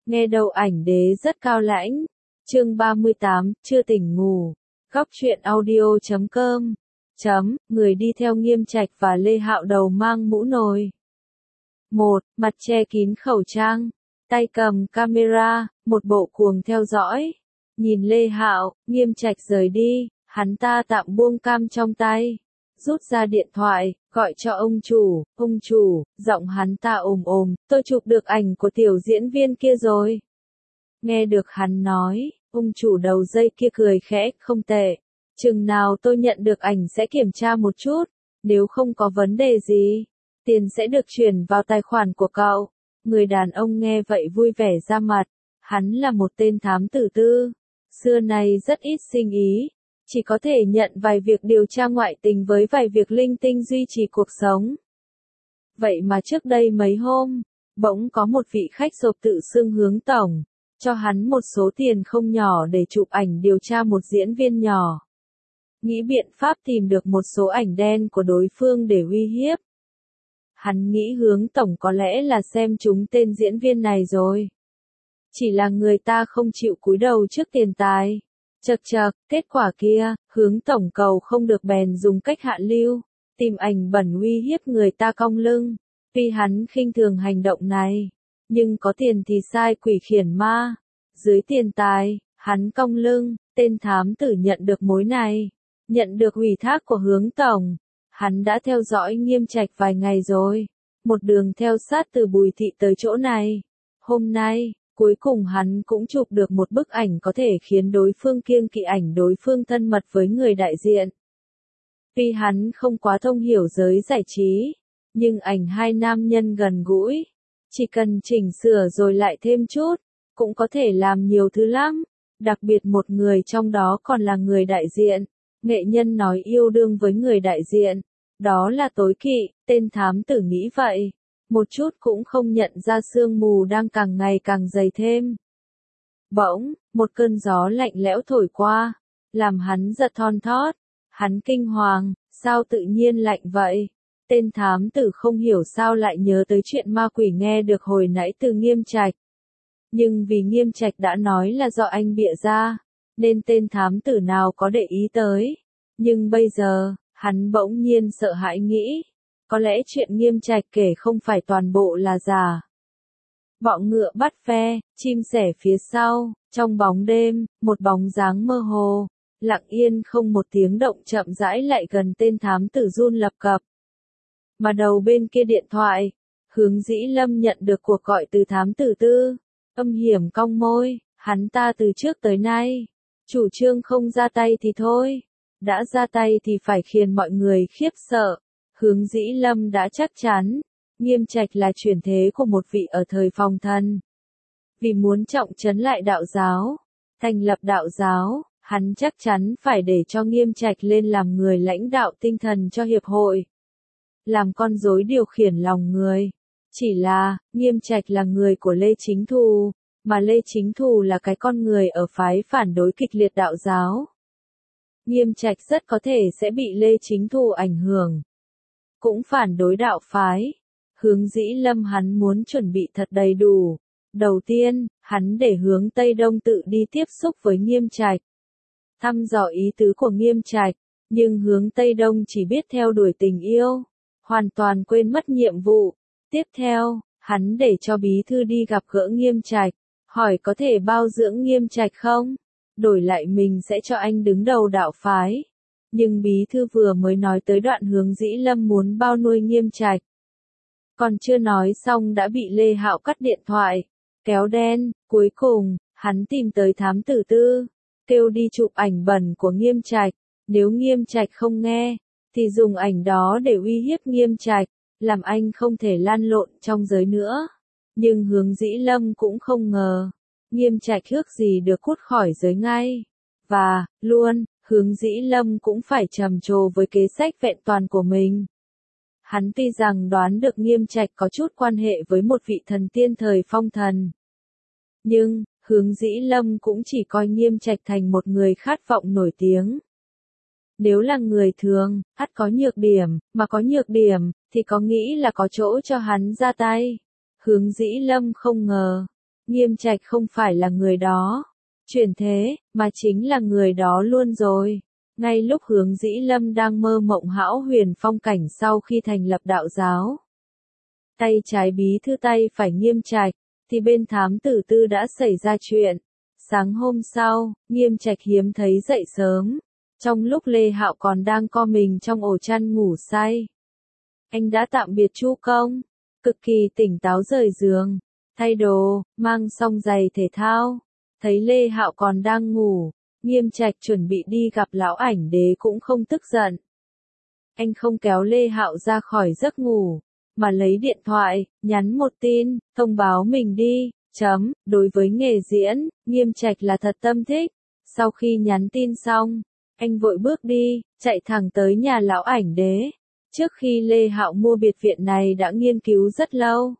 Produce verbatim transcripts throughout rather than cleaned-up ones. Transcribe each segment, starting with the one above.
Nghe đầu ảnh đế rất cao lãnh. Chương ba mươi tám, chưa tỉnh ngủ. Góc truyện audio chấm com. Chấm, người đi theo Nghiêm Trạch và Lê Hạo đầu mang mũ nồi. Một, mặt che kín khẩu trang, tay cầm camera, một bộ cuồng theo dõi. Nhìn Lê Hạo, Nghiêm Trạch rời đi, hắn ta tạm buông cam trong tay, rút ra điện thoại, gọi cho ông chủ, ông chủ, giọng hắn ta ồm ồm, tôi chụp được ảnh của tiểu diễn viên kia rồi. Nghe được hắn nói, ông chủ đầu dây kia cười khẽ, không tệ, chừng nào tôi nhận được ảnh sẽ kiểm tra một chút, nếu không có vấn đề gì, tiền sẽ được chuyển vào tài khoản của cậu. Người đàn ông nghe vậy vui vẻ ra mặt, hắn là một tên thám tử tư, xưa nay rất ít sinh ý, chỉ có thể nhận vài việc điều tra ngoại tình với vài việc linh tinh duy trì cuộc sống. Vậy mà trước đây mấy hôm, bỗng có một vị khách sộp tự xưng Hướng tổng, cho hắn một số tiền không nhỏ để chụp ảnh điều tra một diễn viên nhỏ. Nghĩ biện pháp tìm được một số ảnh đen của đối phương để uy hiếp. Hắn nghĩ Hướng tổng có lẽ là xem trúng tên diễn viên này rồi. Chỉ là người ta không chịu cúi đầu trước tiền tài. Chậc chậc, kết quả kia, Hướng tổng cầu không được bèn dùng cách hạ lưu, tìm ảnh bẩn uy hiếp người ta cong lưng. Tuy hắn khinh thường hành động này, nhưng có tiền thì sai quỷ khiển ma. Dưới tiền tài, hắn cong lưng, tên thám tử nhận được mối này, nhận được ủy thác của Hướng tổng. Hắn đã theo dõi Nghiêm Trạch vài ngày rồi, một đường theo sát từ Bùi Thị tới chỗ này. Hôm nay, cuối cùng hắn cũng chụp được một bức ảnh có thể khiến đối phương kiêng kỵ ảnh đối phương thân mật với người đại diện. Tuy hắn không quá thông hiểu giới giải trí, nhưng ảnh hai nam nhân gần gũi, chỉ cần chỉnh sửa rồi lại thêm chút, cũng có thể làm nhiều thứ lắm, đặc biệt một người trong đó còn là người đại diện. Nghệ nhân nói yêu đương với người đại diện, đó là tối kỵ, tên thám tử nghĩ vậy, một chút cũng không nhận ra sương mù đang càng ngày càng dày thêm. Bỗng, một cơn gió lạnh lẽo thổi qua, làm hắn giật thon thót, hắn kinh hoàng, sao tự nhiên lạnh vậy? Tên thám tử không hiểu sao lại nhớ tới chuyện ma quỷ nghe được hồi nãy từ Nghiêm Trạch. Nhưng vì Nghiêm Trạch đã nói là do anh bịa ra, nên tên thám tử nào có để ý tới. Nhưng bây giờ, hắn bỗng nhiên sợ hãi nghĩ, có lẽ chuyện Nghiêm Trạch kể không phải toàn bộ là giả. Bọ ngựa bắt ve, chim sẻ phía sau, trong bóng đêm, một bóng dáng mơ hồ, lặng yên không một tiếng động chậm rãi lại gần tên thám tử run lập cập. Mà đầu bên kia điện thoại, Hướng Dĩ Lâm nhận được cuộc gọi từ thám tử tư, âm hiểm cong môi, hắn ta từ trước tới nay, chủ trương không ra tay thì thôi, đã ra tay thì phải khiến mọi người khiếp sợ. Hướng Dĩ Lâm đã chắc chắn, Nghiêm Trạch là chuyển thế của một vị ở thời phong thần. Vì muốn trọng trấn lại đạo giáo, thành lập đạo giáo, hắn chắc chắn phải để cho Nghiêm Trạch lên làm người lãnh đạo tinh thần cho hiệp hội. Làm con rối điều khiển lòng người. Chỉ là, Nghiêm Trạch là người của Lê Chính Thù, mà Lê Chính Thù là cái con người ở phái phản đối kịch liệt đạo giáo. Nghiêm Trạch rất có thể sẽ bị Lê Chính Thù ảnh hưởng. Cũng phản đối đạo phái. Hướng Dĩ Lâm hắn muốn chuẩn bị thật đầy đủ. Đầu tiên, hắn để Hướng Tây Đông tự đi tiếp xúc với Nghiêm Trạch. Thăm dò ý tứ của Nghiêm Trạch, nhưng Hướng Tây Đông chỉ biết theo đuổi tình yêu, hoàn toàn quên mất nhiệm vụ. Tiếp theo, hắn để cho bí thư đi gặp gỡ Nghiêm Trạch, hỏi có thể bao dưỡng Nghiêm Trạch không? Đổi lại mình sẽ cho anh đứng đầu đạo phái. Nhưng bí thư vừa mới nói tới đoạn Hướng Dĩ Lâm muốn bao nuôi Nghiêm Trạch. Còn chưa nói xong đã bị Lê Hạo cắt điện thoại, kéo đen, cuối cùng, hắn tìm tới thám tử tư, kêu đi chụp ảnh bẩn của Nghiêm Trạch, nếu Nghiêm Trạch không nghe, thì dùng ảnh đó để uy hiếp Nghiêm Trạch, làm anh không thể lan lộn trong giới nữa. Nhưng Hướng Dĩ Lâm cũng không ngờ, Nghiêm Trạch ước gì được cút khỏi giới ngay. Và, luôn, Hướng Dĩ Lâm cũng phải trầm trồ với kế sách vẹn toàn của mình. Hắn tuy rằng đoán được Nghiêm Trạch có chút quan hệ với một vị thần tiên thời phong thần. Nhưng, Hướng Dĩ Lâm cũng chỉ coi Nghiêm Trạch thành một người khát vọng nổi tiếng. Nếu là người thường, ắt có nhược điểm, mà có nhược điểm, thì có nghĩ là có chỗ cho hắn ra tay. Hướng Dĩ Lâm không ngờ, Nghiêm Trạch không phải là người đó, chuyển thế, mà chính là người đó luôn rồi. Ngay lúc Hướng Dĩ Lâm đang mơ mộng hão huyền phong cảnh sau khi thành lập đạo giáo, tay trái bí thư tay phải Nghiêm Trạch, thì bên thám tử tư đã xảy ra chuyện. Sáng hôm sau, Nghiêm Trạch hiếm thấy dậy sớm, trong lúc Lê Hạo còn đang co mình trong ổ chăn ngủ say. Anh đã tạm biệt Chu Công, cực kỳ tỉnh táo rời giường, thay đồ, mang xong giày thể thao. Thấy Lê Hạo còn đang ngủ, Nghiêm Trạch chuẩn bị đi gặp lão ảnh đế cũng không tức giận. Anh không kéo Lê Hạo ra khỏi giấc ngủ, mà lấy điện thoại, nhắn một tin, thông báo mình đi, chấm, đối với nghề diễn, Nghiêm Trạch là thật tâm thích. Sau khi nhắn tin xong, anh vội bước đi, chạy thẳng tới nhà lão ảnh đế. Trước khi Lê Hạo mua biệt viện này đã nghiên cứu rất lâu.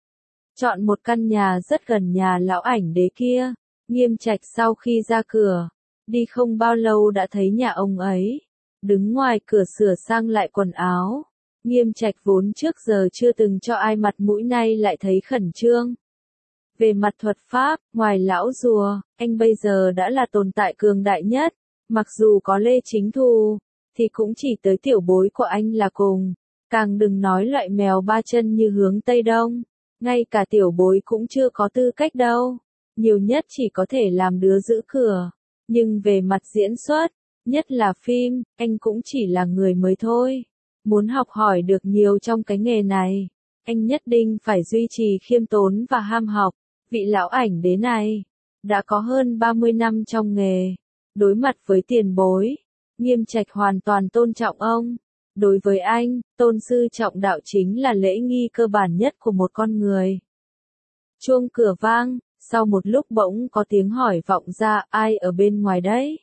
Chọn một căn nhà rất gần nhà lão ảnh đế kia. Nghiêm Trạch sau khi ra cửa, đi không bao lâu đã thấy nhà ông ấy, đứng ngoài cửa sửa sang lại quần áo. Nghiêm Trạch vốn trước giờ chưa từng cho ai mặt mũi nay lại thấy khẩn trương. Về mặt thuật pháp, ngoài lão rùa, anh bây giờ đã là tồn tại cường đại nhất, mặc dù có Lê Chính Thù, thì cũng chỉ tới tiểu bối của anh là cùng, càng đừng nói loại mèo ba chân như Hướng Tây Đông, ngay cả tiểu bối cũng chưa có tư cách đâu. Nhiều nhất chỉ có thể làm đứa giữ cửa, nhưng về mặt diễn xuất, nhất là phim, anh cũng chỉ là người mới thôi. Muốn học hỏi được nhiều trong cái nghề này, anh nhất định phải duy trì khiêm tốn và ham học. Vị lão ảnh đế này, đã có hơn ba mươi năm trong nghề, đối mặt với tiền bối, Nghiêm Trạch hoàn toàn tôn trọng ông. Đối với anh, tôn sư trọng đạo chính là lễ nghi cơ bản nhất của một con người. Chuông cửa vang. Sau một lúc bỗng có tiếng hỏi vọng ra, ai ở bên ngoài đấy?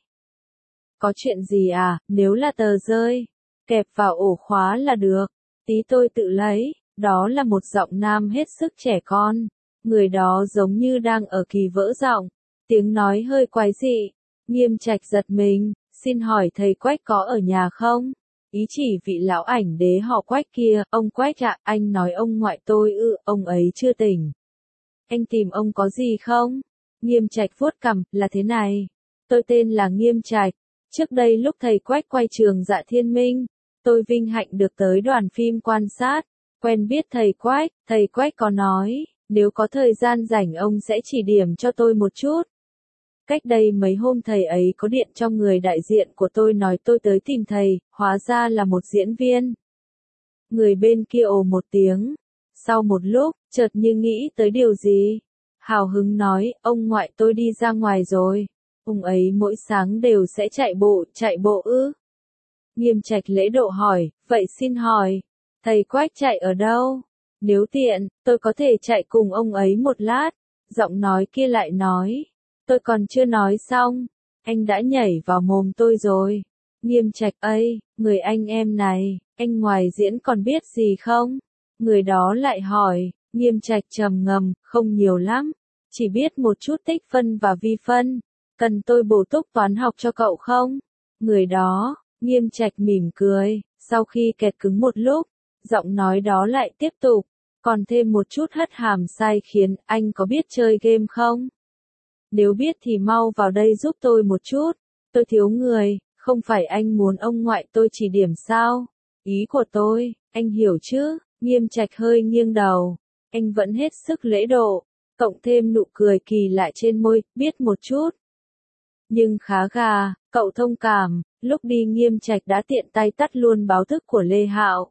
Có chuyện gì à, nếu là tờ rơi, kẹp vào ổ khóa là được, tí tôi tự lấy. Đó là một giọng nam hết sức trẻ con, người đó giống như đang ở kỳ vỡ giọng, tiếng nói hơi quái dị. Nghiêm Trạch giật mình, xin hỏi thầy Quách có ở nhà không? Ý chỉ vị lão ảnh đế họ Quách kia, ông Quách ạ, anh nói ông ngoại tôi ư, ông ấy chưa tỉnh. Anh tìm ông có gì không? Nghiêm Trạch vuốt cằm, là thế này. Tôi tên là Nghiêm Trạch. Trước đây lúc thầy Quách quay trường Dạ Thiên Minh, tôi vinh hạnh được tới đoàn phim quan sát, quen biết thầy Quách. Thầy Quách có nói, nếu có thời gian rảnh ông sẽ chỉ điểm cho tôi một chút. Cách đây mấy hôm thầy ấy có điện cho người đại diện của tôi nói tôi tới tìm thầy, hóa ra là một diễn viên. Người bên kia ồ một tiếng. Sau một lúc, chợt như nghĩ tới điều gì, hào hứng nói, ông ngoại tôi đi ra ngoài rồi. Ông ấy mỗi sáng đều sẽ chạy bộ, chạy bộ ư? Nghiêm Trạch lễ độ hỏi, vậy xin hỏi, thầy Quách chạy ở đâu? Nếu tiện, tôi có thể chạy cùng ông ấy một lát. Giọng nói kia lại nói, tôi còn chưa nói xong, anh đã nhảy vào mồm tôi rồi. Nghiêm Trạch ấy, người anh em này, anh ngoài diễn còn biết gì không? Người đó lại hỏi. Nghiêm Trạch trầm ngâm, không nhiều lắm, chỉ biết một chút tích phân và vi phân. Cần tôi bổ túc toán học cho cậu không? Người đó, Nghiêm Trạch mỉm cười, sau khi kẹt cứng một lúc, giọng nói đó lại tiếp tục, còn thêm một chút hất hàm sai khiến, anh có biết chơi game không? Nếu biết thì mau vào đây giúp tôi một chút, tôi thiếu người, không phải anh muốn ông ngoại tôi chỉ điểm sao? Ý của tôi, anh hiểu chứ? Nghiêm Trạch hơi nghiêng đầu, anh vẫn hết sức lễ độ, cộng thêm nụ cười kỳ lạ trên môi, biết một chút. Nhưng khá gà, cậu thông cảm, lúc đi Nghiêm Trạch đã tiện tay tắt luôn báo thức của Lê Hạo.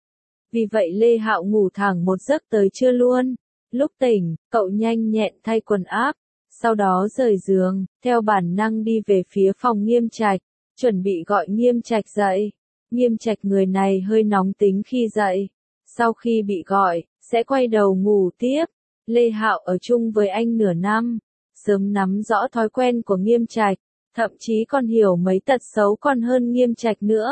Vì vậy Lê Hạo ngủ thẳng một giấc tới trưa luôn. Lúc tỉnh, cậu nhanh nhẹn thay quần áp, sau đó rời giường, theo bản năng đi về phía phòng Nghiêm Trạch, chuẩn bị gọi Nghiêm Trạch dậy. Nghiêm Trạch người này hơi nóng tính khi dậy. Sau khi bị gọi, sẽ quay đầu ngủ tiếp. Lê Hạo ở chung với anh nửa năm, sớm nắm rõ thói quen của Nghiêm Trạch, thậm chí còn hiểu mấy tật xấu còn hơn Nghiêm Trạch nữa.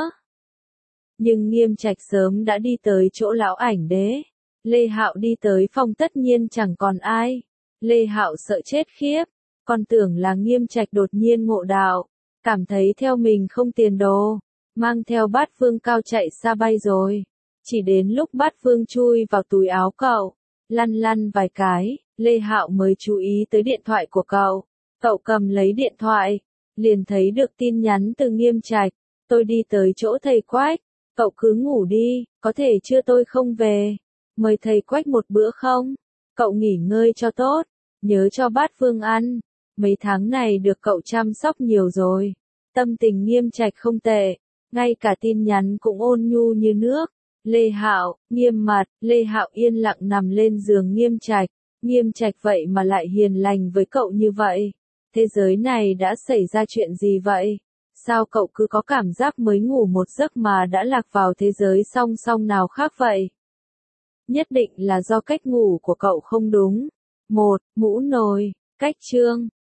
Nhưng Nghiêm Trạch sớm đã đi tới chỗ lão ảnh đế. Lê Hạo đi tới phòng tất nhiên chẳng còn ai. Lê Hạo sợ chết khiếp, còn tưởng là Nghiêm Trạch đột nhiên ngộ đạo, cảm thấy theo mình không tiền đồ, mang theo bát vương cao chạy xa bay rồi. Chỉ đến lúc bát vương chui vào túi áo cậu, lăn lăn vài cái, Lê Hạo mới chú ý tới điện thoại của cậu. Cậu cầm lấy điện thoại, liền thấy được tin nhắn từ Nghiêm Trạch. Tôi đi tới chỗ thầy Quách, cậu cứ ngủ đi, có thể trưa tôi không về. Mời thầy Quách một bữa không? Cậu nghỉ ngơi cho tốt, nhớ cho bát Phương ăn. Mấy tháng này được cậu chăm sóc nhiều rồi. Tâm tình Nghiêm Trạch không tệ, ngay cả tin nhắn cũng ôn nhu như nước. Lê Hạo, nghiêm mặt, Lê Hạo yên lặng nằm lên giường Nghiêm Trạch. Nghiêm Trạch vậy mà lại hiền lành với cậu như vậy. Thế giới này đã xảy ra chuyện gì vậy? Sao cậu cứ có cảm giác mới ngủ một giấc mà đã lạc vào thế giới song song nào khác vậy? Nhất định là do cách ngủ của cậu không đúng. Một, mũ nồi, cách chương.